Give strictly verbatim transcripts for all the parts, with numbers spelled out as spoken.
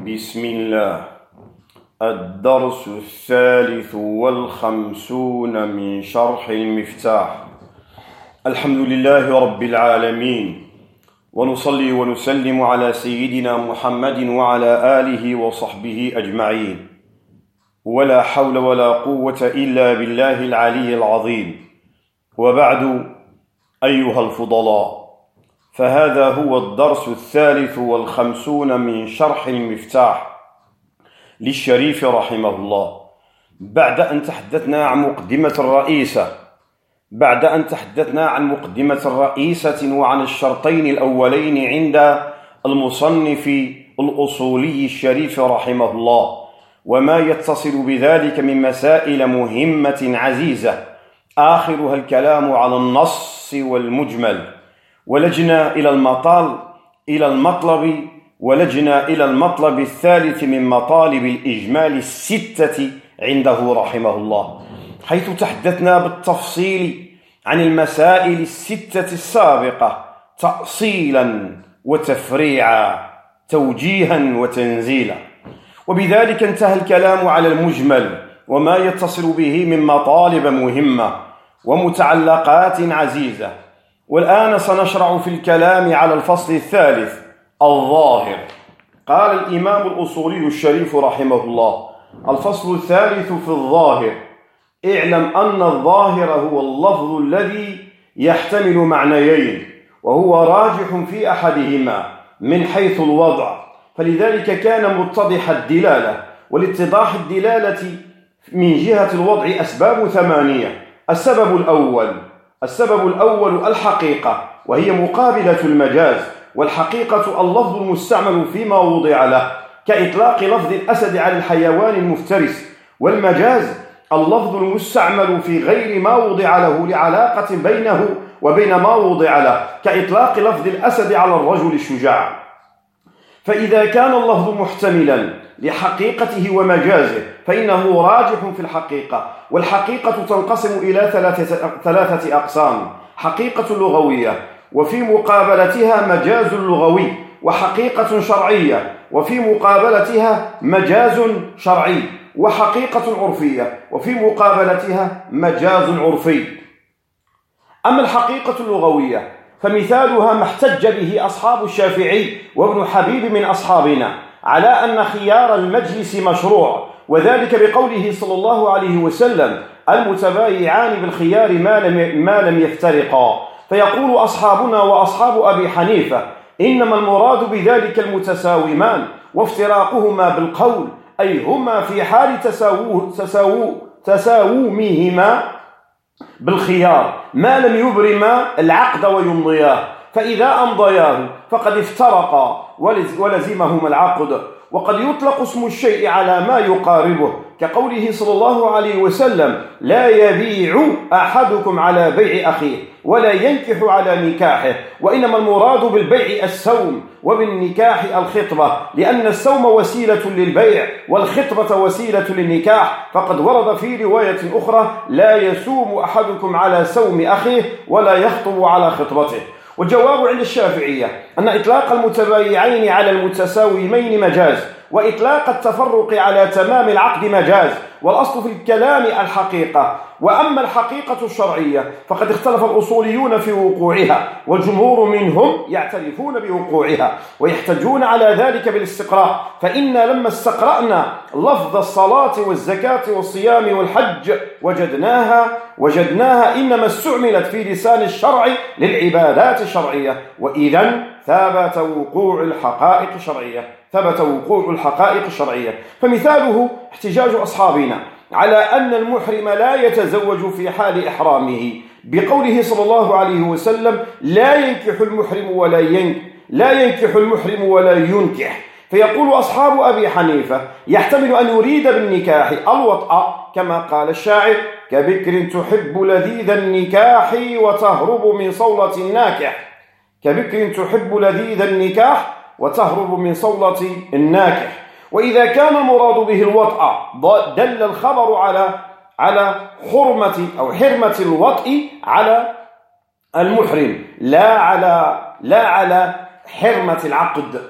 بسم الله. الدرس الثالث والخمسون من شرح المفتاح. الحمد لله رب العالمين، ونصلي ونسلم على سيدنا محمد وعلى آله وصحبه أجمعين، ولا حول ولا قوة إلا بالله العلي العظيم. وبعد، أيها الفضلاء، فهذا هو الدرس الثالث والخمسون من شرح المفتاح للشريف رحمه الله. بعد أن تحدثنا عن مقدمة الرئيسة بعد أن تحدثنا عن مقدمة الرئيسة وعن الشرطين الأولين عند المصنف الأصولي الشريف رحمه الله، وما يتصل بذلك من مسائل مهمة عزيزة، آخرها الكلام على النص والمجمل، ولجنا إلى المطال إلى المطلب ولجنا إلى المطلب الثالث من مطالب الإجمال الستة عنده رحمه الله، حيث تحدثنا بالتفصيل عن المسائل الستة السابقة تأصيلا وتفريعا، توجيها وتنزيلا، وبذلك انتهى الكلام على المجمل وما يتصل به من مطالب مهمة ومتعلقات عزيزة. والآن سنشرع في الكلام على الفصل الثالث الظاهر. قال الإمام الأصولي الشريف رحمه الله: الفصل الثالث في الظاهر. اعلم أن الظاهر هو اللفظ الذي يحتمل معنيين، وهو راجح في أحدهما من حيث الوضع، فلذلك كان متضح الدلالة. ولاتضاح الدلالة من جهة الوضع أسباب ثمانية. السبب الأول السبب الأول الحقيقة، وهي مقابلة المجاز. والحقيقة اللفظ المستعمل فيما وضع له، كإطلاق لفظ الأسد على الحيوان المفترس. والمجاز اللفظ المستعمل في غير ما وضع له لعلاقة بينه وبين ما وضع له، كإطلاق لفظ الأسد على الرجل الشجاع. فإذا كان اللفظ محتملا لحقيقته ومجازه فإنه راجح في الحقيقة. والحقيقة تنقسم إلى ثلاثة, ثلاثة أقسام: حقيقة لغوية، وفي مقابلتها مجاز لغوي، وحقيقة شرعية، وفي مقابلتها مجاز شرعي، وحقيقة عرفية، وفي مقابلتها مجاز عرفي. أما الحقيقة اللغوية فمثالها ما احتج به أصحاب الشافعي وابن حبيب من أصحابنا على أن خيار المجلس مشروع، وذلك بقوله صلى الله عليه وسلم: المتبايعان بالخيار ما لم, ما لم يفترقا. فيقول أصحابنا وأصحاب أبي حنيفة: إنما المراد بذلك المتساومان، وافتراقهما بالقول، أي هما في حال تساوو تساوو تساومهما بالخيار ما لم يبرما العقد ويمضياه، فإذا أمضياه فقد افترقا ولزمهما العقد. وقد يطلق اسم الشيء على ما يقاربه، كقوله صلى الله عليه وسلم: لا يبيع أحدكم على بيع أخيه ولا ينكح على نكاحه. وإنما المراد بالبيع السوم، وبالنكاح الخطبة، لأن السوم وسيلة للبيع والخطبة وسيلة للنكاح. فقد ورد في رواية أخرى: لا يسوم أحدكم على سوم أخيه ولا يخطب على خطبته. والجواب عند الشافعية أن إطلاق المتبايعين على المتساومين مجاز، وإطلاق التفرق على تمام العقد مجاز، والأصل في الكلام الحقيقة. وأما الحقيقة الشرعية فقد اختلف الأصوليون في وقوعها، والجمهور منهم يعترفون بوقوعها ويحتجون على ذلك بالاستقراء. فإنا لما استقرأنا لفظ الصلاة والزكاة والصيام والحج وجدناها وجدناها إنما استعملت في لسان الشرع للعبادات الشرعية، وإذن ثبت وقوع الحقائق الشرعية ثبت وقوع الحقائق الشرعية. فمثاله احتجاج أصحابنا على أن المحرم لا يتزوج في حال إحرامه، بقوله صلى الله عليه وسلم: لا ينكح المحرم ولا ينكح لا ينكح المحرم ولا ينكح. فيقول أصحاب أبي حنيفة: يحتمل أن يريد بالنكاح الوطأ، كما قال الشاعر: كبكر تحب لذيذ النكاح وتهرب من صولة الناكح كبكر تحب لذيذ النكاح وتهرب من صولة الناكح. وإذا كان المراد به الوطأ دل الخبر على على حرمة أو حرمة الوطء على المحرم، لا على لا على حرمة العقد.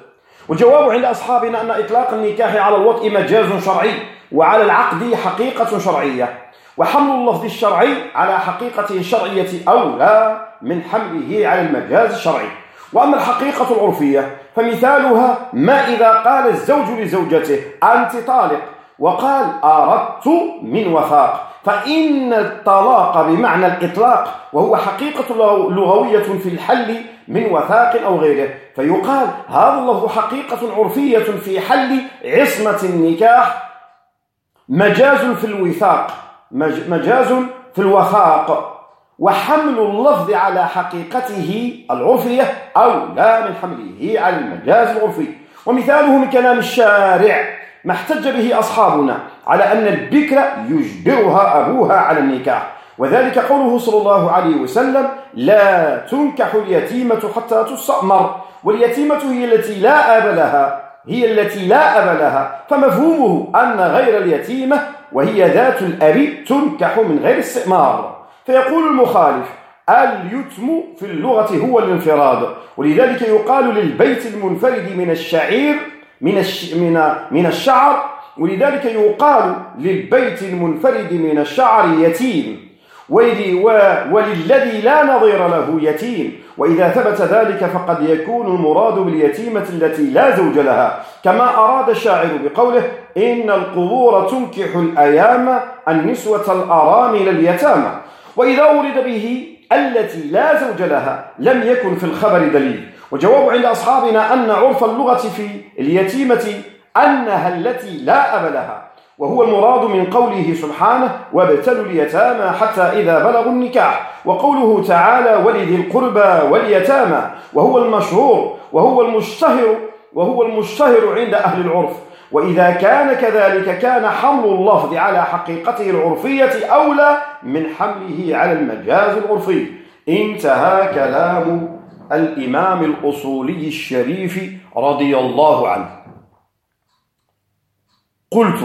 والجواب عند أصحابنا أن إطلاق النكاح على الوطء مجاز شرعي، وعلى العقد حقيقة شرعية، وحمل اللفظ الشرعي على حقيقته الشرعية أولى من حمله على المجاز الشرعي. وأما الحقيقة العرفية فمثالها ما إذا قال الزوج لزوجته أنت طالق وقال أردت من وثاق، فإن الطلاق بمعنى الإطلاق وهو حقيقة لغوية في الحل من وثاق أو غيره، فيقال هذا اللفظ حقيقة عرفية في حل عصمة النكاح، مجاز في الوثاق مجاز في الوثاق، وحمل اللفظ على حقيقته العرفية أولى من حمله على المجاز العرفي. ومثاله من كلام الشارع ما احتج به أصحابنا على أن البكر يجبرها أبوها على النكاح، وذلك قوله صلى الله عليه وسلم لا تنكح اليتيمة حتى تستأمر، واليتيمة هي التي لا أب لها هي التي لا أب لها فمفهومه أن غير اليتيمة وهي ذات الأب تنكح من غير استئمار. فيقول المخالف اليتم في اللغة هو الانفراد، ولذلك يقال للبيت المنفرد من الشعير من الش... من من الشعر ولذلك يقال للبيت المنفرد من الشعر يتيم، وللذي لا نظير له يتيم، وإذا ثبت ذلك فقد يكون المراد باليتيمة التي لا زوج لها، كما أراد الشاعر بقوله إن القبور تنكح الأيام النسوة الأرامل اليتامى. وإذا أورد به التي لا زوج لها لم يكن في الخبر دليل. وجواب عند أصحابنا أن عرف اللغة في اليتيمة أنها التي لا أب لها، وهو المراد من قوله سبحانه وابتلوا اليتامى حتى إذا بلغوا النكاح، وقوله تعالى ولذي القربى واليتامى، وهو المشهور وهو المشتهر وهو المشتهر عند أهل العرف. وإذا كان كذلك كان حمل اللفظ على حقيقته العرفية أولى من حمله على المجاز العرفي. انتهى كلام الإمام الأصولي الشريف رضي الله عنه. قلت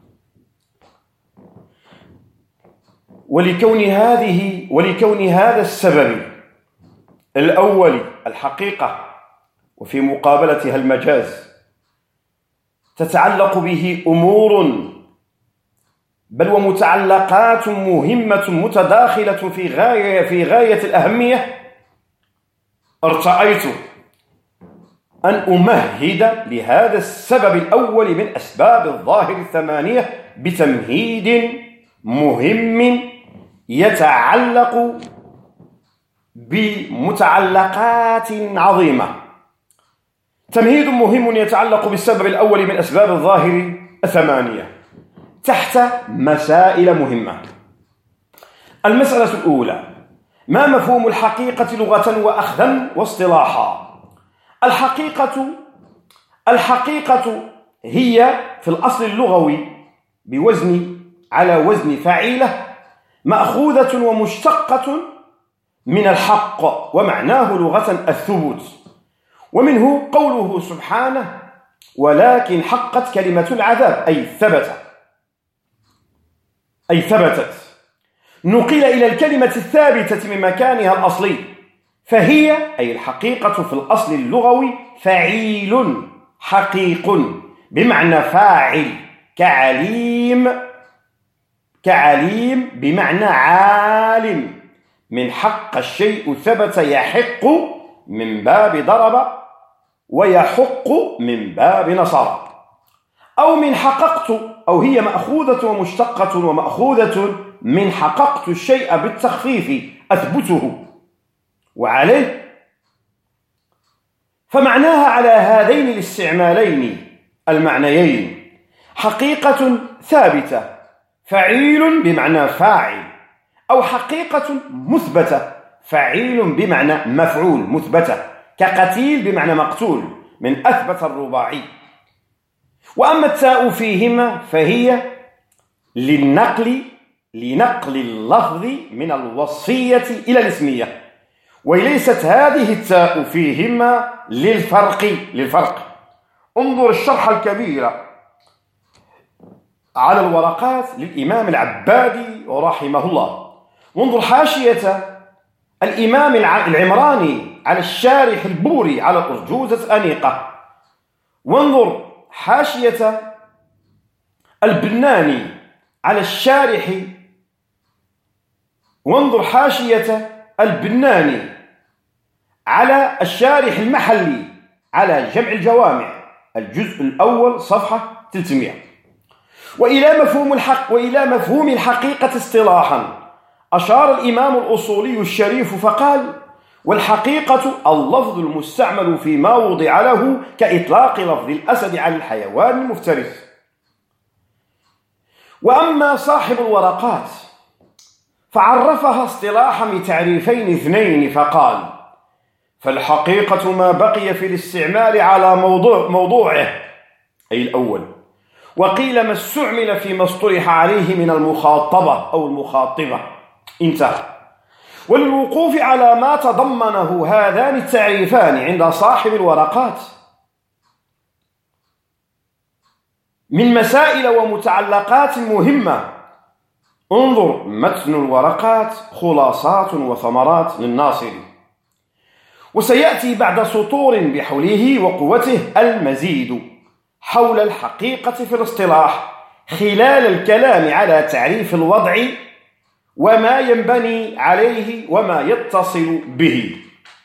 ولكون هذه ولكون هذا السبب الأول الحقيقة وفي مقابلتها المجاز تتعلق به أمور بل ومتعلقات مهمة متداخلة في غاية في غاية الأهمية، ارتأيت أن أمهد لهذا السبب الأول من أسباب الظاهر الثمانية بتمهيد مهم يتعلق بمتعلقات عظيمة. تمهيد مهم يتعلق بالسبب الأول من أسباب الظاهر الثمانية تحت مسائل مهمة. المسألة الأولى: ما مفهوم الحقيقة لغة وأخذا واصطلاحا؟ الحقيقة الحقيقة هي في الأصل اللغوي بوزن على وزن فعيلة مأخوذة ومشتقة من الحق، ومعناه لغة الثبوت، ومنه قوله سبحانه ولكن حقت كلمة العذاب أي ثبت أي ثبتت، نقل إلى الكلمة الثابتة من مكانها الأصلي، فهي أي الحقيقة في الأصل اللغوي فعيل حقيق بمعنى فاعل، كعليم كعليم بمعنى عالم، من حق الشيء ثبت يحق من باب ضرب ويحق من باب نصر، أو من حققت، أو هي مأخوذة ومشتقة ومأخوذة من حققت الشيء بالتخفيف أثبته وعليه، فمعناها على هذين الاستعمالين المعنيين: حقيقة ثابتة فعيل بمعنى فاعل، أو حقيقة مثبتة فعيل بمعنى مفعول مثبتة، كقتيل بمعنى مقتول من أثبت الرباعي. وأما التاء فيهما فهي للنقل لنقل اللفظ من الوصفية إلى الاسمية، وليست هذه التاء فيهما للفرق للفرق انظر الشرح الكبير على الورقات للإمام العبادي رحمه الله، وانظر حاشية الإمام العمراني على الشارح البوري على الأرجوزة الأنيقة، وانظر حاشية البناني على الشارح وانظر حاشية البناني على الشارح المحلي على جمع الجوامع الجزء الأول صفحة ثلاثمائة. وإلى مفهوم الحق وإلى مفهوم الحقيقة اصطلاحا أشار الإمام الأصولي الشريف فقال: والحقيقة اللفظ المستعمل فيما وضع له كإطلاق لفظ الأسد على الحيوان المفترس. وأما صاحب الورقات فعرفها اصطلاحا بتعريفين اثنين فقال: فالحقيقة ما بقي في الاستعمال على موضوع موضوعه أي الأول، وقيل ما استعمل فيما اصطلح عليه من المخاطبة أو المخاطبة، انتهى. وللوقوف على ما تضمنه هذان التعريفان عند صاحب الورقات من مسائل ومتعلقات مهمة، انظر متن الورقات خلاصات وثمرات للناصري. وسيأتي بعد سطور بحوله وقوته المزيد حول الحقيقة في الاصطلاح خلال الكلام على تعريف الوضع وما ينبني عليه وما يتصل به.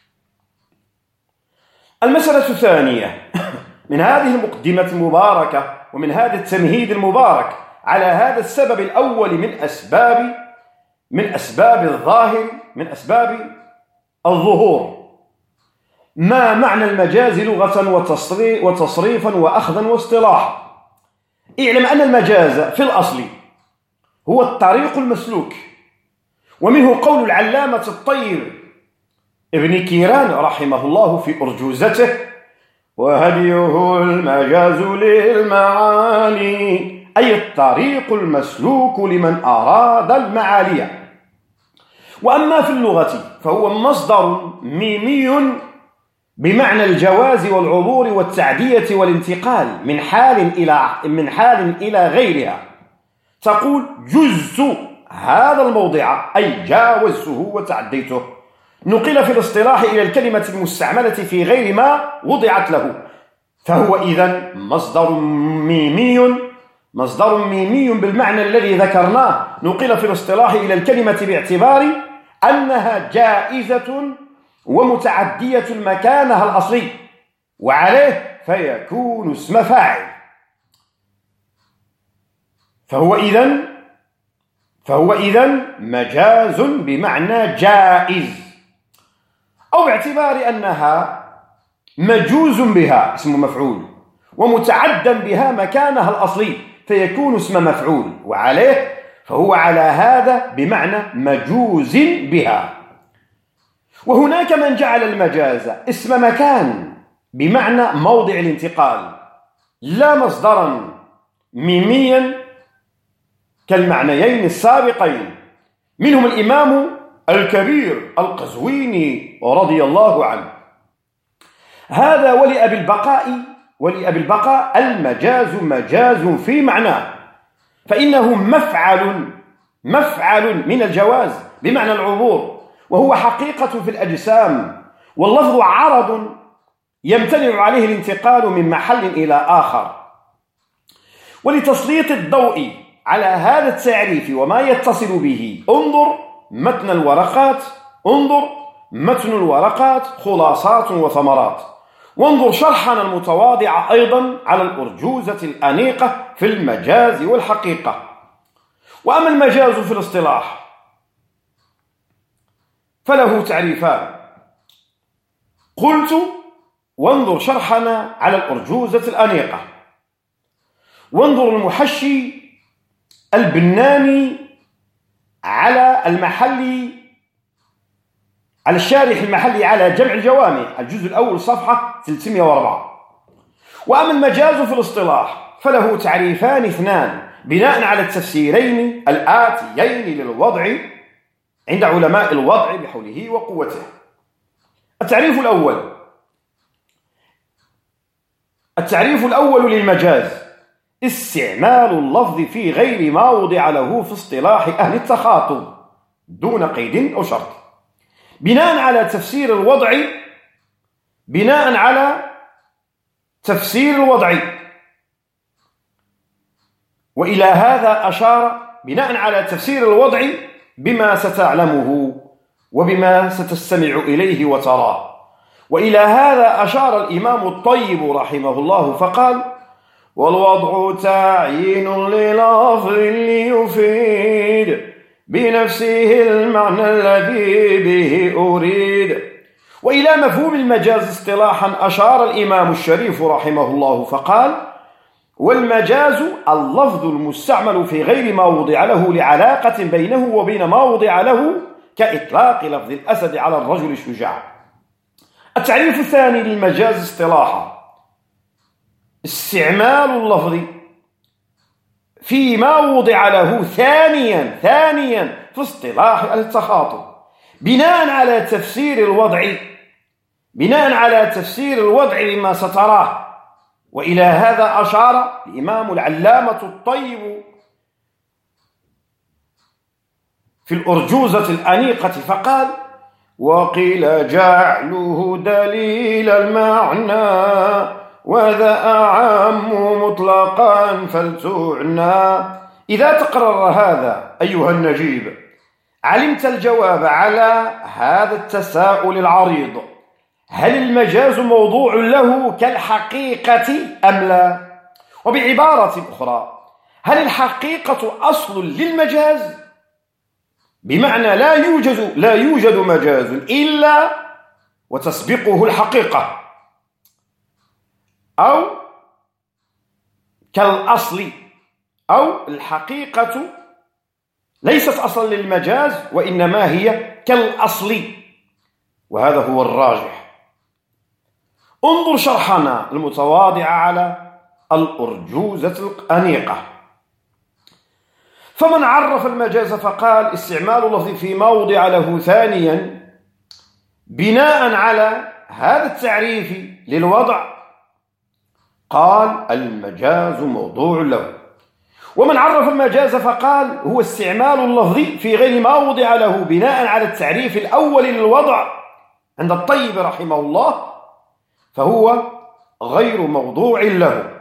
المسألة الثانية من هذه المقدمة المباركة ومن هذا التمهيد المبارك على هذا السبب الأول من أسباب من أسباب الظاهر من أسباب الظهور، ما معنى المجاز لغة وتصريفا وأخذا واصطلاحا. اعلم أن المجاز في الأصل هو الطريق المسلوك، ومنه قول العلامة الطيب ابن كيران رحمه الله في أرجوزته: وهديه المجاز للمعاني، أي الطريق المسلوك لمن أراد المعالي. وأما في اللغة فهو مصدر ميمي بمعنى الجواز والعبور والتعدية والانتقال من حال إلى من حال إلى غيرها. تقول جزت هذا الموضع أي جاوزته وتعديته. نقل في الاصطلاح إلى الكلمة المستعملة في غير ما وضعت له، فهو إذن مصدر ميمي مصدر ميمي بالمعنى الذي ذكرناه، نقل في الاصطلاح إلى الكلمة باعتبار أنها جائزة ومتعدية مكانها الأصلي، وعليه فيكون اسم فاعل. فهو إذن فهو إذن مجاز بمعنى جائز، أو باعتبار أنها مجوز بها اسم مفعول ومتعدا بها مكانها الأصلي فيكون اسم مفعول، وعليه فهو على هذا بمعنى مجوز بها. وهناك من جعل المجاز اسم مكان بمعنى موضع الانتقال لا مصدرا ميميا كالمعنيين السابقين، منهم الإمام الكبير القزويني رضي الله عنه. هذا ولأبي البقاء ولأبي البقاء المجاز مجاز في معناه، فإنه مفعل مفعل من الجواز بمعنى العبور، وهو حقيقة في الأجسام، واللفظ عرض يمتنع عليه الانتقال من محل إلى آخر. ولتسليط الضوء على هذا التعريف وما يتصل به انظر متن الورقات انظر متن الورقات خلاصات وثمرات، وانظر شرحنا المتواضع أيضا على الأرجوزة الأنيقة في المجاز والحقيقة. وأما المجاز في الاصطلاح فله تعريفان، قلت وانظر شرحنا على الأرجوزة الأنيقة، وانظر المحشي البناني على المحلي على الشارح المحلي على جمع الجوامع الجزء الأول صفحة ثلاثمائة وأربعة. وأما المجاز في الاصطلاح فله تعريفان اثنان بناء على التفسيرين الآتيين للوضع عند علماء الوضع بحوله وقوته. التعريف الأول التعريف الأول للمجاز استعمال اللفظ في غير ما وضع له في اصطلاح أهل التخاطب دون قيد أو شرط، بناء على تفسير الوضع بناء على تفسير الوضع، وإلى هذا أشار بناء على تفسير الوضع بما ستعلمه وبما ستستمع إليه وتراه. وإلى هذا أشار الإمام الطيب رحمه الله فقال: والوضع تعيين للفظ ليفيد بنفسه المعنى الذي به أريد. وإلى مفهوم المجاز اصطلاحا أشار الإمام الشريف رحمه الله فقال: والمجاز اللفظ المستعمل في غير ما وضع له لعلاقة بينه وبين ما وضع له، كإطلاق لفظ الأسد على الرجل الشجاع. التعريف الثاني للمجاز اصطلاحا: استعمال اللفظ فيما وضع له ثانيا ثانيا في اصطلاح التخاطب بناء على تفسير الوضع بناء على تفسير الوضع بما ستراه. وإلى هذا أشار الإمام العلامة الطيب في الأرجوزة الأنيقة فقال: وقيل جعله دليل المعنى وذا أعم مطلقا فلتعنى. إذا تقرر هذا أيها النجيب علمت الجواب على هذا التساؤل العريض: هل المجاز موضوع له كالحقيقة أم لا؟ وبعبارة أخرى، هل الحقيقة أصل للمجاز؟ بمعنى لا يوجد لا يوجد مجاز إلا وتسبقه الحقيقة، أو كالأصل، أو الحقيقة ليست أصلا للمجاز وإنما هي كالأصل، وهذا هو الراجح. انظر شرحنا المتواضع على الأرجوزة الأنيقة. فمن عرف المجاز فقال: استعمال اللفظ فيما وضع له ثانيا بناء على هذا التعريف للوضع، قال: المجاز موضوع له. ومن عرف المجاز فقال: هو استعمال اللفظ في غير ما وضع له بناء على التعريف الأول للوضع عند الطيب رحمه الله، فهو غير موضوع له.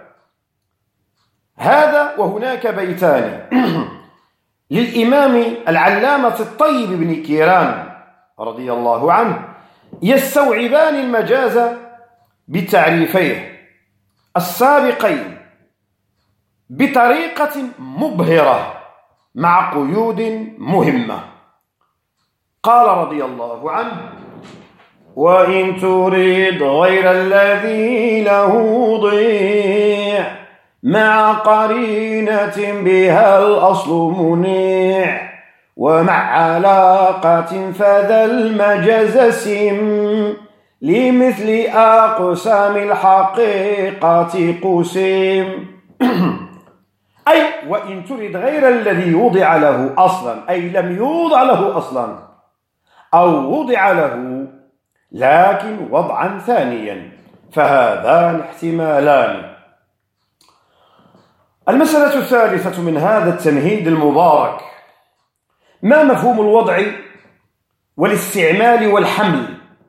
هذا وهناك بيتان للإمام العلامة الطيب بن كيران رضي الله عنه يستوعبان المجاز بتعريفيه السابقين بطريقة مبهرة مع قيود مهمة. قال رضي الله عنه: وإن تريد غير الذي له ضيع مع قرينة بها الأصل منيع ومع علاقة فذا المجاز سم لمثل أقسام الحقيقة قسم. أي وإن تريد غير الذي وضع له أصلا، أي لم يوضع له أصلا، أو وضع له لكن وضعا ثانيا، فهذان احتمالان. المسألة الثالثة من هذا التمهيد المبارك: ما مفهوم الوضع والاستعمال والحمل؟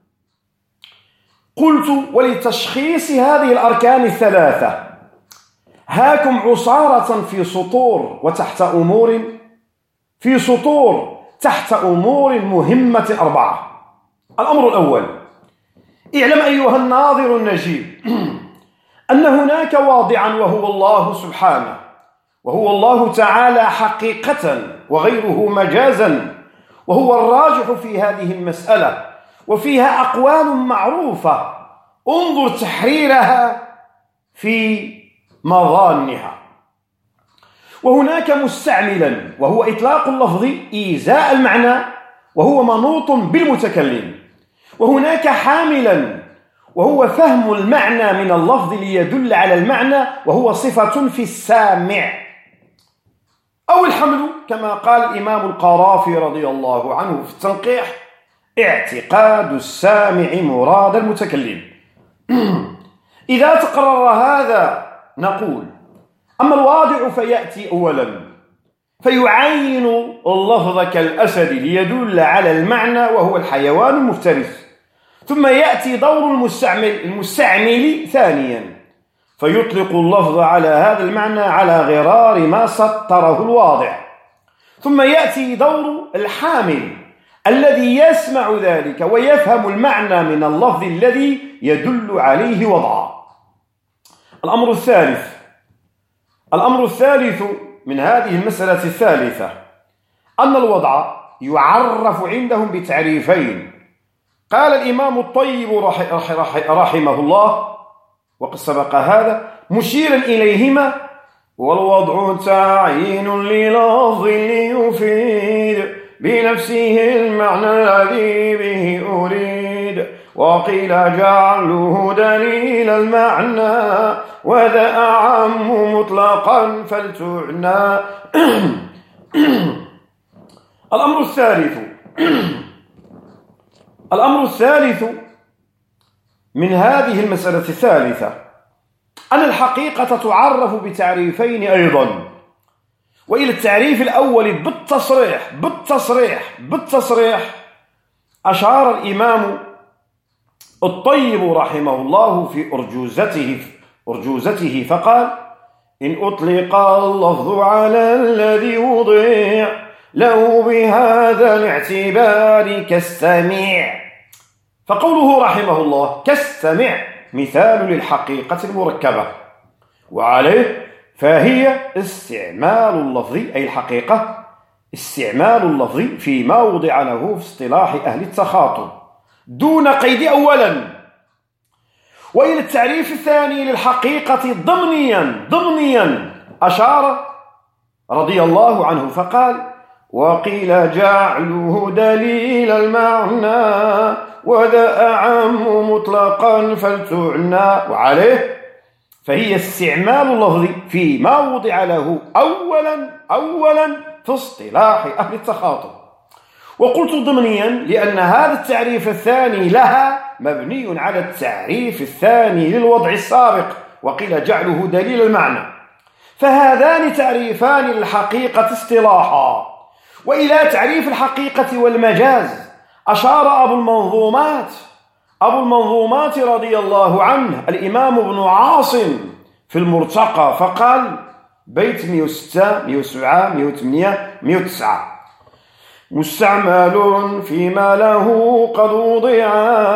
قلت: ولتشخيص هذه الأركان الثلاثة هاكم عصارة في سطور وتحت أمور في سطور تحت أمور مهمة أربعة. الأمر الأول: اعلم أيها الناظر النجيب أن هناك واضعا وهو الله سبحانه، وهو الله تعالى حقيقة وغيره مجازا، وهو الراجح في هذه المسألة، وفيها أقوال معروفة انظر تحريرها في مظانها. وهناك مستعملا وهو إطلاق اللفظ إيذاء المعنى وهو منوط بالمتكلم، وهناك حاملا وهو فهم المعنى من اللفظ ليدل على المعنى وهو صفة في السامع، أو الحمل كما قال الإمام القرافي رضي الله عنه في التنقيح: اعتقاد السامع مراد المتكلم. إذا تقرر هذا نقول: أما الواضع فيأتي أولا فيعين اللفظ كالأسد ليدل على المعنى وهو الحيوان المفترس، ثم يأتي دور المستعمل المستعمل ثانيا فيطلق اللفظ على هذا المعنى على غرار ما سطره الواضع. ثم يأتي دور الحامل الذي يسمع ذلك ويفهم المعنى من اللفظ الذي يدل عليه وضعا. الأمر الثالث الأمر الثالث من هذه المسألة الثالثة أن الوضع يعرف عندهم بتعريفين. قال الإمام الطيب رحمه الله وقد سبق هذا مشيرا إليهما: والوضع تعيين للفظ ليفيد بنفسه المعنى الذي به أريد، وقيل جعله دليل المعنى وذا أعم مطلقا فلتعنى. الأمر الثالث الأمر الثالث من هذه المسألة الثالثة أن الحقيقة تعرف بتعريفين أيضا. وإلى التعريف الأول بالتصريح بالتصريح بالتصريح أشار الإمام الطيب رحمه الله في أرجوزته أرجوزته فقال: إن أطلق اللفظ على الذي وضع له بهذا الاعتبار كاستمع. فقوله رحمه الله كاستمع مثال للحقيقة المركبة، وعليه فهي استعمال اللفظ، أي الحقيقة استعمال اللفظ فيما وضع له في اصطلاح أهل التخاطب دون قيد أولا. وإلى التعريف الثاني للحقيقة ضمنيا ضمنيا أشار رضي الله عنه فقال: وقيل جعله دليل المعنى وذا أعم مطلقا فلتعنى. وعليه فهي استعمال اللفظ فيما وضع له أولا أولا في اصطلاح أهل التخاطب. وقلت ضمنيا لأن هذا التعريف الثاني لها مبني على التعريف الثاني للوضع السابق، وقيل جعله دليل المعنى، فهذان تعريفان للحقيقة اصطلاحا. وإلى تعريف الحقيقة والمجاز أشار أبو المنظومات أبو المنظومات رضي الله عنه الإمام ابن عاصم في المرتقى فقال: بيت مئة وستة مئة وسبعة مئة وثمانية مئة وتسعة: مستعمل فيما له قد وضع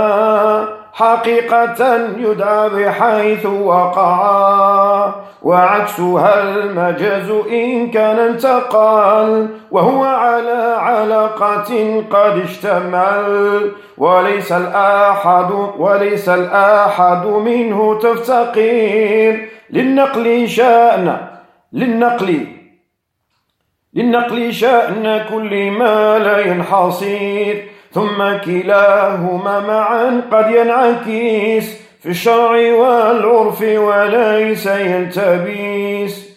حقيقة يدعى بحيث وقع، وعكسها المجاز إن كان انتقل وهو على علاقة قد اشتمل، وليس الآحد وليس الآحد منه تفتقير للنقل شأن للنقل للنقل شأن كل ما لا ينحصر، ثم كلاهما معا قد ينعكس في الشرع والعرف وليس يلتبس.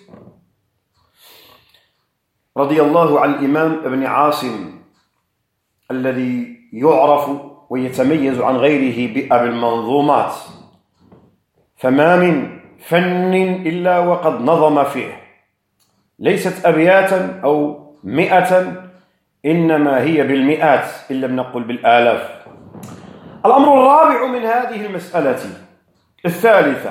رضي الله عن الإمام ابن عاصم الذي يعرف ويتميز عن غيره بأبي المنظومات، فما من فن إلا وقد نظم فيه، ليست أبياتا أو مئة، إنما هي بالمئات إن لم نقل بالآلاف. الأمر الرابع من هذه المسألة الثالثة: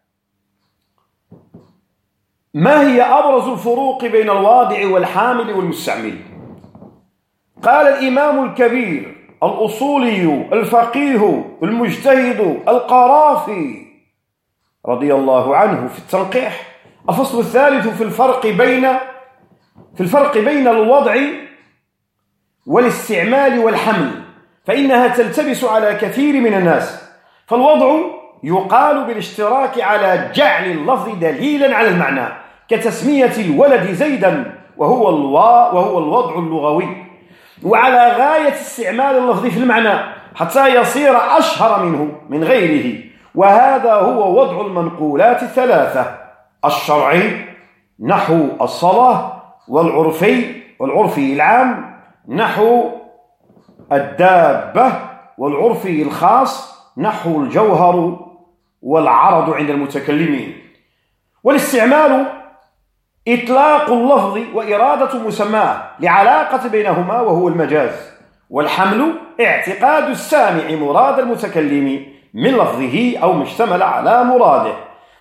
ما هي أبرز الفروق بين الواضع والحامل والمستعمل؟ قال الإمام الكبير الأصولي الفقيه المجتهد القرافي رضي الله عنه في التنقيح: الفصل الثالث في الفرق بين في الفرق بين الوضع والاستعمال والحمل، فإنها تلتبس على كثير من الناس. فالوضع يقال بالاشتراك على جعل اللفظ دليلا على المعنى، كتسمية الولد زيدا وهو الوا وهو الوضع اللغوي، وعلى غاية استعمال اللفظ في المعنى حتى يصير أشهر منه من غيره، وهذا هو وضع المنقولات الثلاثة: الشرعي نحو الصلاة، والعرفي والعرفي العام نحو الدابة، والعرفي الخاص نحو الجوهر والعرض عند المتكلمين. والاستعمال إطلاق اللفظ وإرادة مسماه لعلاقة بينهما وهو المجاز، والحمل اعتقاد السامع مراد المتكلم من لفظه أو ما اشتمل على مراده.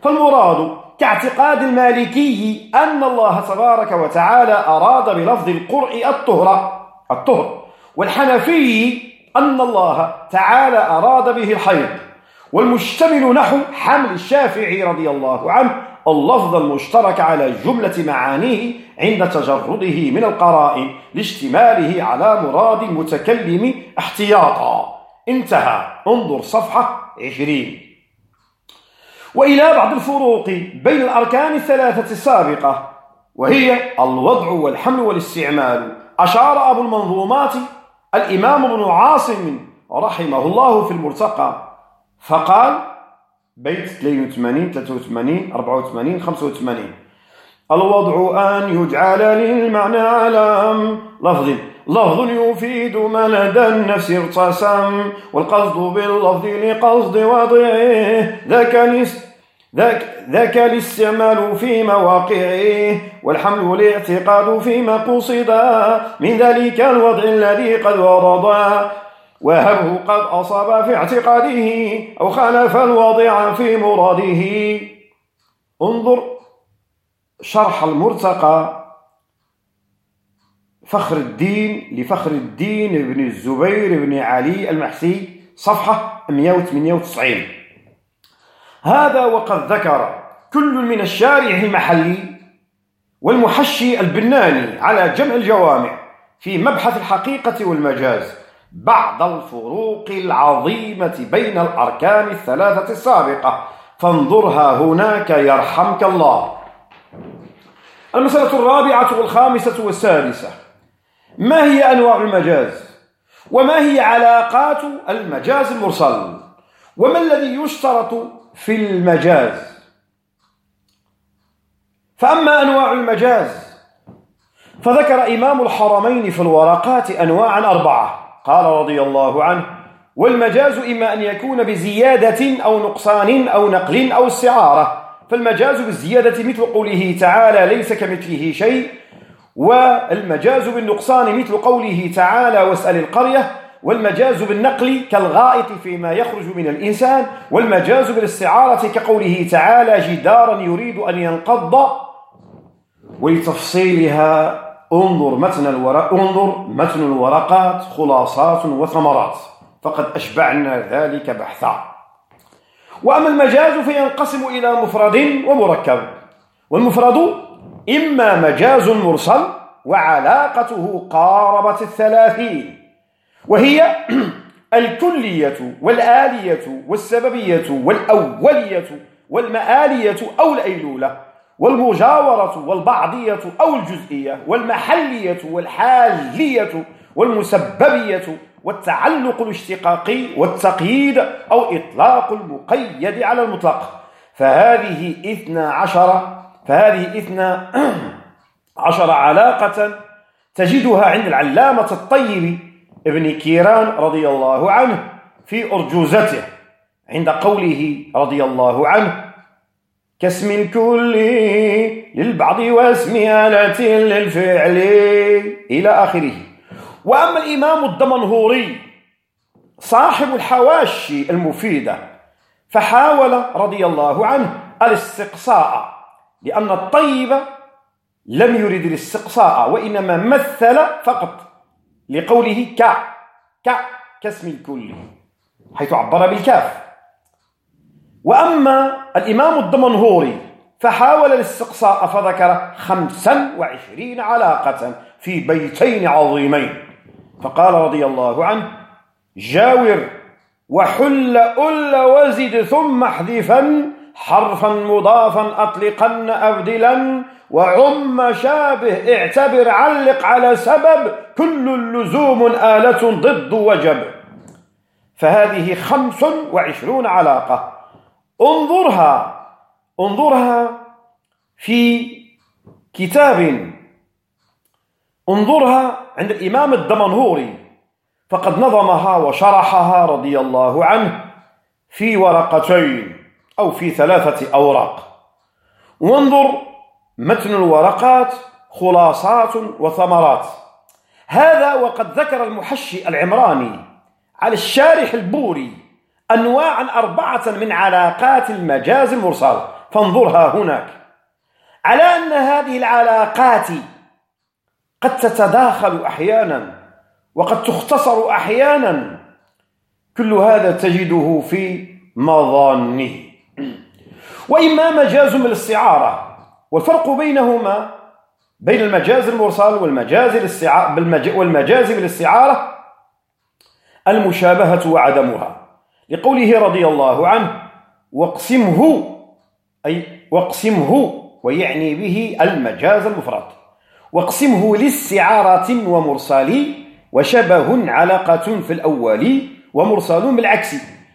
فالمراد كاعتقاد المالكي أن الله تبارك وتعالى أراد بلفظ القرء الطهر الطهر والحنفي أن الله تعالى أراد به الحيض، والمشتمل نحو حمل الشافعي رضي الله عنه اللفظ المشترك على جملة معانيه عند تجرده من القرائن لاشتماله على مراد المتكلم احتياطا. انتهى. انظر صفحة عشرين. وإلى بعض الفروق بين الأركان الثلاثة السابقة وهي الوضع والحمل والاستعمال أشار أبو المنظومات الإمام ابن عاصم رحمه الله في المرتقى فقال بيت اثنين وثمانين ثلاثة وثمانين أربعة وثمانين خمسة وثمانين: الوضع أن يجعل للمعنى علام لفظ لفظ يفيد ما لدى النفس ارتسم، والقصد باللفظ لقصد وضعه ذاك ذاك ذاك الاستعمال في مواقعه، والحمل الاعتقاد فيما قصد من ذلك الوضع الذي قد ورد، وهبه قد أصاب في اعتقاده أو خالف الوضع في مراده. انظر شرح المرتقى فخر الدين لفخر الدين بن الزبير بن علي المحسي صفحة مئة وثمانية وتسعين. هذا وقد ذكر كل من الشارع المحلي والمحشي البناني على جمع الجوامع في مبحث الحقيقة والمجاز بعض الفروق العظيمة بين الأركان الثلاثة السابقة، فانظرها هناك يرحمك الله. المسألة الرابعة والخامسة والسادسة: ما هي أنواع المجاز؟ وما هي علاقات المجاز المرسل؟ وما الذي يشترط في المجاز؟ فأما أنواع المجاز فذكر إمام الحرمين في الورقات أنواعا أربعة، قال رضي الله عنه: والمجاز إما أن يكون بزيادة أو نقصان أو نقل أو استعارة. فالمجاز بالزيادة مثل قوله تعالى: ليس كمثله شيء. والمجاز بالنقصان مثل قوله تعالى: واسأل القرية. والمجاز بالنقل كالغائط فيما يخرج من الإنسان. والمجاز بالاستعارة كقوله تعالى: جدارا يريد أن ينقض. ولتفصيلها انظر متن الورق انظر متن الورقات خلاصات وثمرات، فقد أشبعنا ذلك بحثا. وأما المجاز فينقسم إلى مفرد ومركب. والمفرد إما مجاز مرسل وعلاقته قاربت الثلاثين، وهي الكلية والآلية والسببية والأولية والمآلية أو الأيلولة، والمجاورة والبعضية أو الجزئية، والمحلية والحالية والمسببية، والتعلق الاشتقاقي والتقييد أو إطلاق المقيد على المطلق. فهذه إثنى عشر فهذه إثنى عشر علاقة تجدها عند العلامة الطيب ابن كيران رضي الله عنه في أرجوزته عند قوله رضي الله عنه: كاسم الكل للبعض واسم آلة للفعل، إلى آخره. وأما الإمام الدمنهوري صاحب الحواشي المفيدة فحاول رضي الله عنه الاستقصاء، لأن الطيب لم يرد الاستقصاء وإنما مثل فقط لقوله ك ك كاسم الكل حيث عبر بالكاف. وأما الإمام الدمنهوري فحاول الاستقصاء فذكر خمسا وعشرين علاقة في بيتين عظيمين، فقال رضي الله عنه: جاور وحل أل وزد ثم احذفا حرفا مضافا أطلقا أبدلا وعم شابه اعتبر علق على سبب كل اللزوم آلة ضد وجب. فهذه خمس وعشرون علاقة. انظرها انظرها في كتاب انظرها عند الإمام الدمنهوري، فقد نظمها وشرحها رضي الله عنه في ورقتين أو في ثلاثة أوراق. وانظر متن الورقات خلاصات وثمرات. هذا وقد ذكر المحشي العمراني على الشارح البوري أنواعا أربعة من علاقات المجاز المرسل، فانظرها هناك، على أن هذه العلاقات قد تتداخل أحيانا وقد تختصر أحيانا، كل هذا تجده في مظانه. وإما مجاز من الاستعارة، والفرق بينهما بين المجاز المرسل والمجاز الاستعارة والمجاز بالاستعارة المشابهة وعدمها، لقوله رضي الله عنه: واقسمه، أي واقسمه، ويعني به المجاز المفرد، واقسمه لاستعارة ومرسل، وشبه علاقة في الأول ومرسل بالعكس.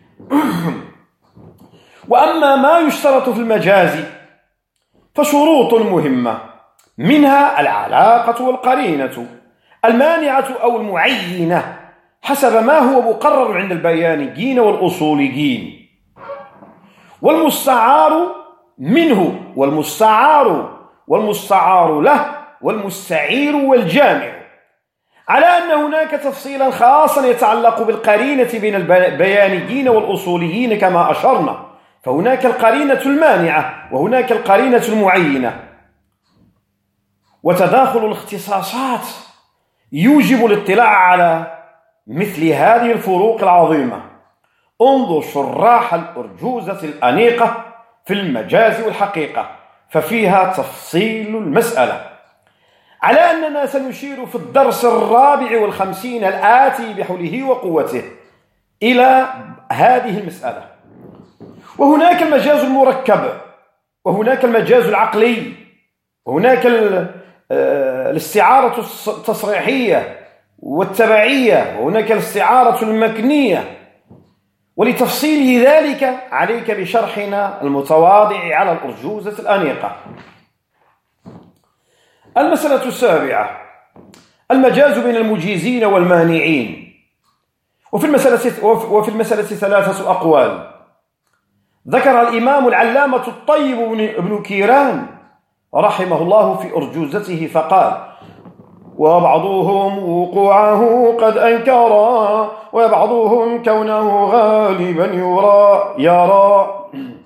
وأما ما يشترط في المجاز فشروط مهمة، منها العلاقة والقرينة المانعة أو المعينة حسب ما هو مقرر عند البيانيين والأصوليين، والمستعار منه والمستعار والمستعار له والمستعير والجامع، على أن هناك تفصيلا خاصا يتعلق بالقرينة بين البيانيين والأصوليين كما أشرنا، فهناك القرينة المانعة وهناك القرينة المعينة. وتداخل الاختصاصات يوجب الاطلاع على مثل هذه الفروق العظيمة. انظر شراح الأرجوزة الأنيقة في المجاز والحقيقة، ففيها تفصيل المسألة، على أننا سنشير في الدرس الرابع والخمسين الآتي بحوله وقوته إلى هذه المسألة. وهناك المجاز المركب، وهناك المجاز العقلي، وهناك الاستعارة التصريحية والتبعية، وهناك الاستعارة المكنية. ولتفصيل ذلك عليك بشرحنا المتواضع على الأرجوزة الأنيقة. المسألة السابعة: المجاز بين المجيزين والمانعين. وفي المسألة, وفي المسألة ثلاثة أقوال. ذكر الإمام العلامة الطيب بن كيران رحمه الله في أرجوزته فقال: وبعضهم وقوعه قد أنكرا، وبعضهم كونه غالبا يرى يرى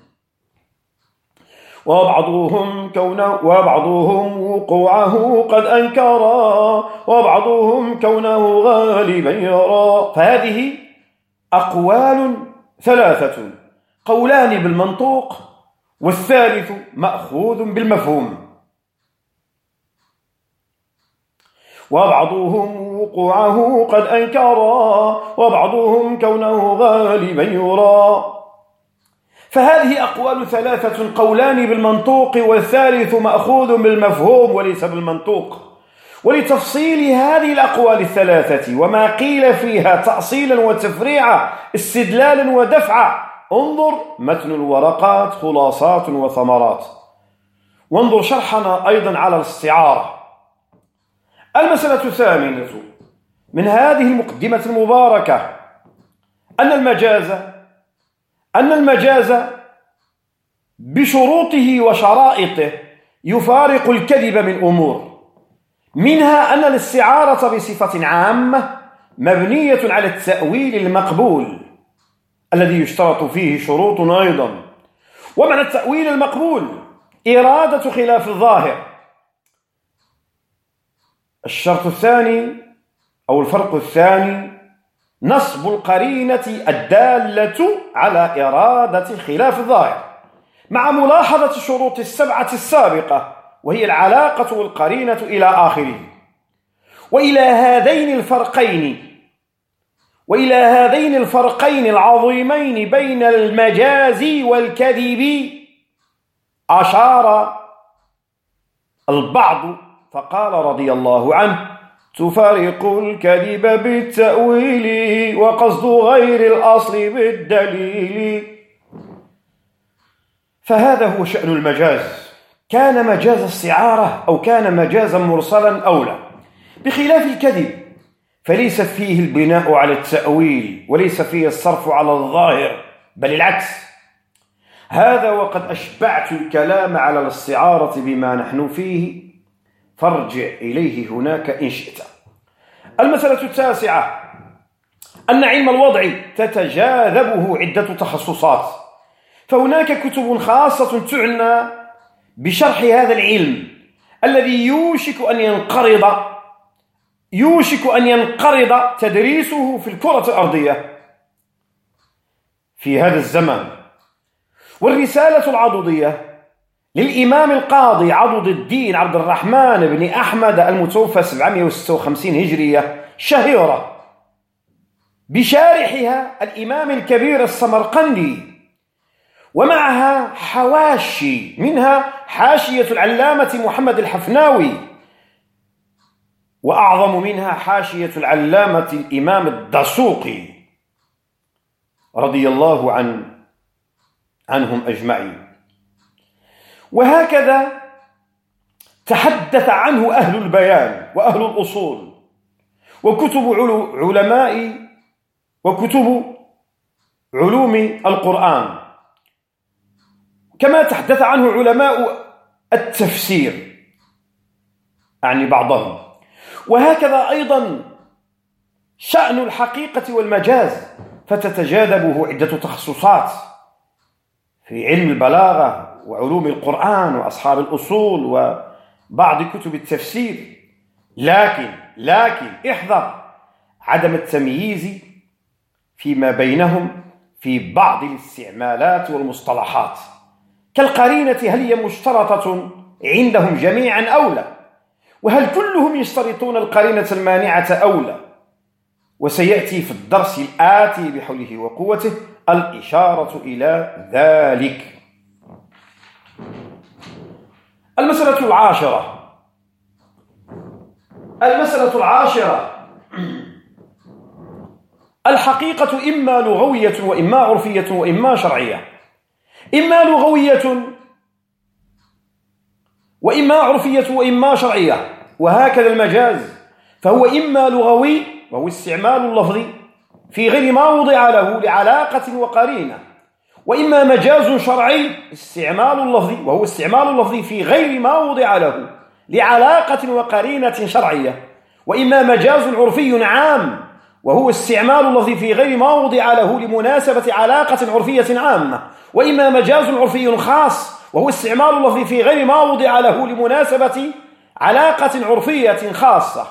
وبعضهم كونه وبعضهم وقوعه قد أنكرا، وبعضهم كونه غالبا يرى. فهذه أقوال ثلاثة: قولان بالمنطوق، والثالث مأخوذ بالمفهوم. وبعضهم وقوعه قد أنكرا، وبعضهم كونه غالبا يرى. فهذه أقوال ثلاثة: قولان بالمنطوق، والثالث مأخوذ بالمفهوم وليس بالمنطوق. ولتفصيل هذه الأقوال الثلاثة وما قيل فيها تأصيلا وتفريعا استدلالا ودفعا، انظر متن الورقات خلاصات وثمرات، وانظر شرحنا أيضا على الاستعارة. المسألة الثامنة من هذه المقدمة المباركة أن المجاز أن المجاز بشروطه وشرائطه يفارق الكذب من أمور، منها أن الاستعارة بصفة عامة مبنية على التأويل المقبول الذي يشترط فيه شروط أيضا. ومعنى التأويل المقبول إرادة خلاف الظاهر. الشرط الثاني أو الفرق الثاني نصب القرينة الدالة على إرادة خلاف الظاهر، مع ملاحظة الشروط السبعة السابقة، وهي العلاقة والقرينة إلى آخره. وإلى هذين الفرقين وإلى هذين الفرقين العظيمين بين المجاز والكذب أشار البعض فقال رضي الله عنه: تفارق الكذب بالتأويل، وقصد غير الأصل بالدليل. فهذا هو شأن المجاز، كان مجاز استعارة أو كان مجازا مرسلا أو لا، بخلاف الكذب فليس فيه البناء على التأويل وليس فيه الصرف على الظاهر، بل العكس. هذا وقد أشبعت الكلام على الاستعارة بما نحن فيه، فارجع إليه هناك إن شئت. المسألة التاسعة أن علم الوضع تتجاذبه عدة تخصصات، فهناك كتب خاصة تعنى بشرح هذا العلم الذي يوشك أن ينقرض يوشك أن ينقرض تدريسه في الكرة الأرضية في هذا الزمان. والرسالة العضدية للإمام القاضي عضد الدين عبد الرحمن بن أحمد المتوفى سبعمائة وستة وخمسين هجرية شهيرة بشارحها الإمام الكبير السمرقندي، ومعها حواشي، منها حاشية العلامة محمد الحفناوي، وأعظم منها حاشية العلامة الإمام الدسوقي رضي الله عن عنهم أجمعين. وهكذا تحدث عنه أهل البيان وأهل الأصول وكتب علماء وكتب علوم القرآن، كما تحدث عنه علماء التفسير يعني بعضهم. وهكذا أيضا شأن الحقيقة والمجاز، فتتجاذبه عدة تخصصات في علم البلاغة وعلوم القرآن وأصحاب الأصول وبعض كتب التفسير. لكن لكن احذر عدم التمييز فيما بينهم في بعض الاستعمالات والمصطلحات، كالقرينة هل هي مشترطة عندهم جميعا أو لا، وهل كلهم يشترطون القرينة المانعة أو لا. وسيأتي في الدرس الآتي بحوله وقوته الإشارة إلى ذلك. المسألة العاشرة المسألة العاشرة الحقيقة إما لغوية وإما عرفية وإما شرعية. إما لغوية وإما عرفية وإما شرعية. وهكذا المجاز، فهو إما لغوي وهو استعمال اللفظ في غير ما وضع له لعلاقة وقرينة، وإما مجاز شرعي استعمال اللفظ وهو استعمال اللفظ في غير ما وضع له لعلاقة وقرينة شرعية، وإما مجاز عرفي عام وهو استعمال اللفظ في غير ما وضع له لمناسبة علاقة عرفية عامة، وإما مجاز عرفي خاص وهو استعمال اللفظ في غير ما وضع له لمناسبة علاقة عرفية خاصة.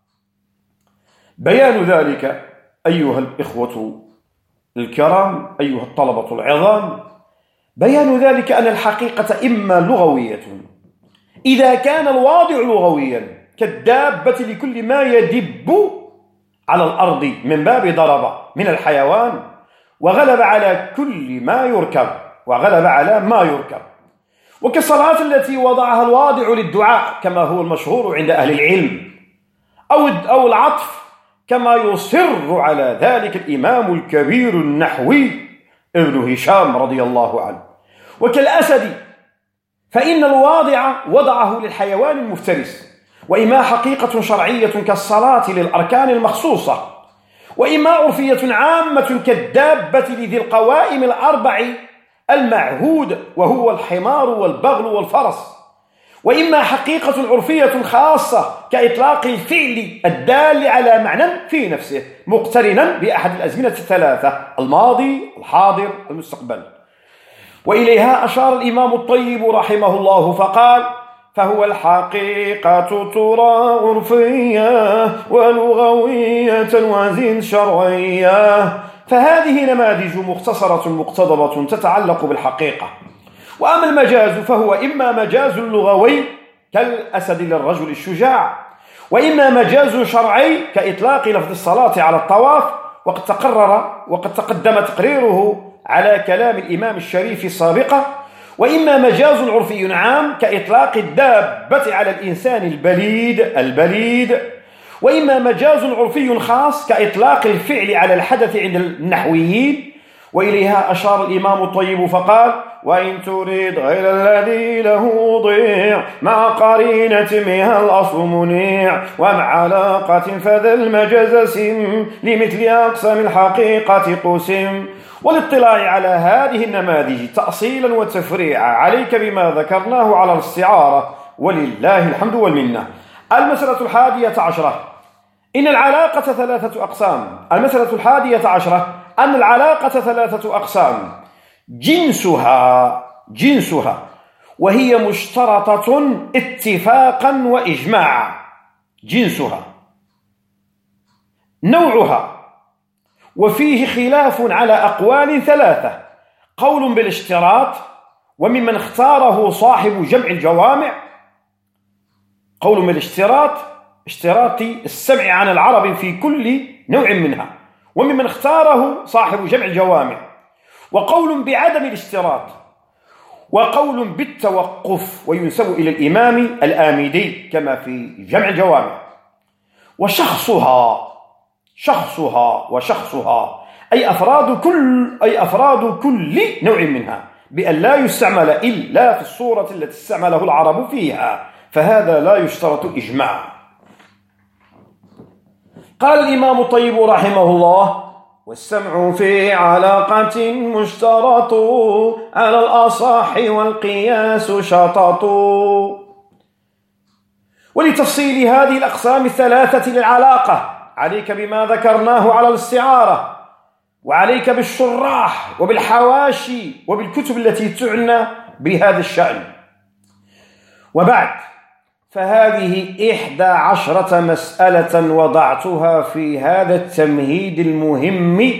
بيان ذلك أيها الإخوة الكرام، أيها الطلبة العظام، بيان ذلك أن الحقيقة إما لغوية إذا كان الواضع لغويا كالدابة لكل ما يدب على الأرض من باب ضرب من الحيوان، وغلب على كل ما يركب وغلب على ما يركب، وكالصلاة التي وضعها الواضع للدعاء كما هو المشهور عند أهل العلم، أو أو العطف كما يصر على ذلك الإمام الكبير النحوي ابن هشام رضي الله عنه. وكالأسد فإن الواضع وضعه للحيوان المفترس، وإما حقيقة شرعية كالصلاة للأركان المخصوصة، وإما عرفية عامة كالدابة لذي القوائم الأربع المعهود وهو الحمار والبغل والفرس، وإما حقيقة عرفية خاصة كإطلاق الفعل الدال على معنى في نفسه مقترنا بأحد الأزمنة الثلاثة الماضي الحاضر المستقبل. وإليها أشار الإمام الطيب رحمه الله فقال: فهو الحقيقة ترى عرفية ولغوية وزن شرعية. فهذه نماذج مختصرة مقتضبة تتعلق بالحقيقة. وأما المجاز فهو إما مجاز لغوي كالأسد للرجل الشجاع، وإما مجاز شرعي كإطلاق لفظ الصلاة على الطواف، وقد تقرر وقد تقدم تقريره على كلام الإمام الشريف سابقا، وإما مجاز عرفي عام كإطلاق الدابة على الإنسان البليد البليد، وإما مجاز عرفي خاص كإطلاق الفعل على الحدث عند النحويين. وإليها أشار الإمام الطيب فقال: وإن تريد غير الذي له ضيع مع قرينة منها الأصل منيع، ومع علاقة فذا المجاز سم لمثل أقسام الحقيقة قسم. والاطلاع على هذه النماذج تأصيلا وتفريعا عليك بما ذكرناه على الاستعارة، ولله الحمد والمنة. المسألة الحادية عشرة إن العلاقة ثلاثة أقسام. المسألة الحادية عشرة أن العلاقة ثلاثة أقسام: جنسها جنسها وهي مشترطة اتفاقا وإجماعا. جنسها. نوعها. وفيه خلاف على أقوال ثلاثة: قول بالاشتراط، وممن اختاره صاحب جمع الجوامع قول بالاشتراط، اشتراط السمع عن العرب في كل نوع منها، وممن اختاره صاحب جمع الجوامع. وقول بعدم الاشتراط، وقول بالتوقف، وينسب إلى الإمام الآمدي كما في جمع الجوامع. وشخصها شخصها وشخصها أي أفراد كل أي أفراد كل نوع منها، بأن لا يستعمل إلا في الصورة التي استعمله العرب فيها، فهذا لا يشترط إجماع. قال الإمام الطيب رحمه الله: والسمع في علاقة مشترط، على الأصح والقياس شطط. ولتفصيل هذه الأقسام الثلاثة للعلاقة عليك بما ذكرناه على الاستعارة، وعليك بالشراح وبالحواشي وبالكتب التي تعنى بهذا الشأن. وبعد، فهذه إحدى عشرة مسألة وضعتها في هذا التمهيد المهم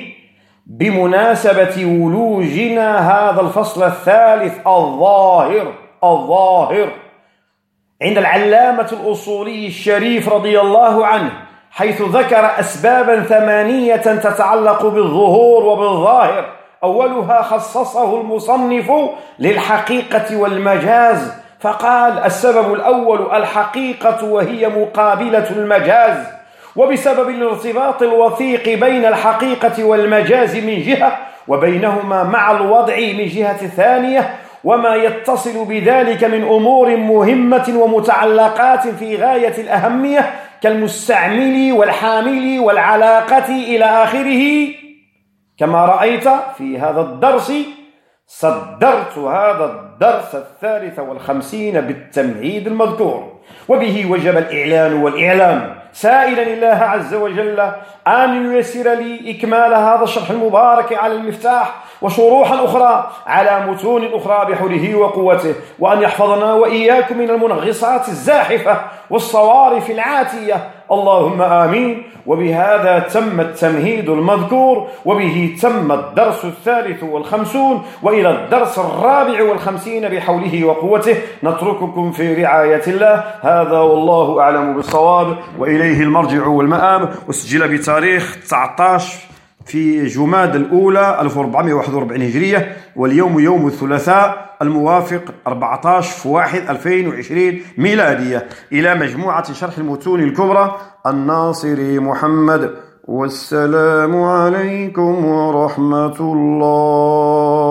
بمناسبة ولوجنا هذا الفصل الثالث الظاهر الظاهر عند العلامة الأصولي الشريف رضي الله عنه، حيث ذكر أسبابا ثمانية تتعلق بالظهور وبالظاهر. أولها خصصه المصنف للحقيقة والمجاز، فقال: السبب الأول الحقيقة، وهي مقابلة المجاز، وبسبب الارتباط الوثيق بين الحقيقة والمجاز من جهة، وبينهما مع الوضع من جهة ثانية، وما يتصل بذلك من أمور مهمة ومتعلقات في غاية الأهمية كالمستعمل والحامل والعلاقة إلى آخره. كما رأيت في هذا الدرس صدرت هذا الدرس الثالث والخمسين بالتمهيد المذكور، وبه وجب الإعلان والإعلام، سائلا الله عز وجل أن ييسر لي إكمال هذا الشرح المبارك على المفتاح وشروحا أخرى على متون أخرى بحوله وقوته، وأن يحفظنا وإياكم من المنغصات الزاحفة والصوارف العاتية، اللهم آمين. وبهذا تم التمهيد المذكور، وبه تم الدرس الثالث والخمسون، وإلى الدرس الرابع والخمسين بحوله وقوته نترككم في رعاية الله. هذا والله أعلم بالصواب، وإليه المرجع والمآب. وسجل بتاريخ تسعة عشر في جماد الأولى ألف وأربعمائة وواحد وأربعين هجرية، واليوم يوم الثلاثاء الموافق أربعة عشر في واحد ألفين وعشرين ميلادية، إلى مجموعة شرح المتون الكبرى الناصري محمد. والسلام عليكم ورحمة الله.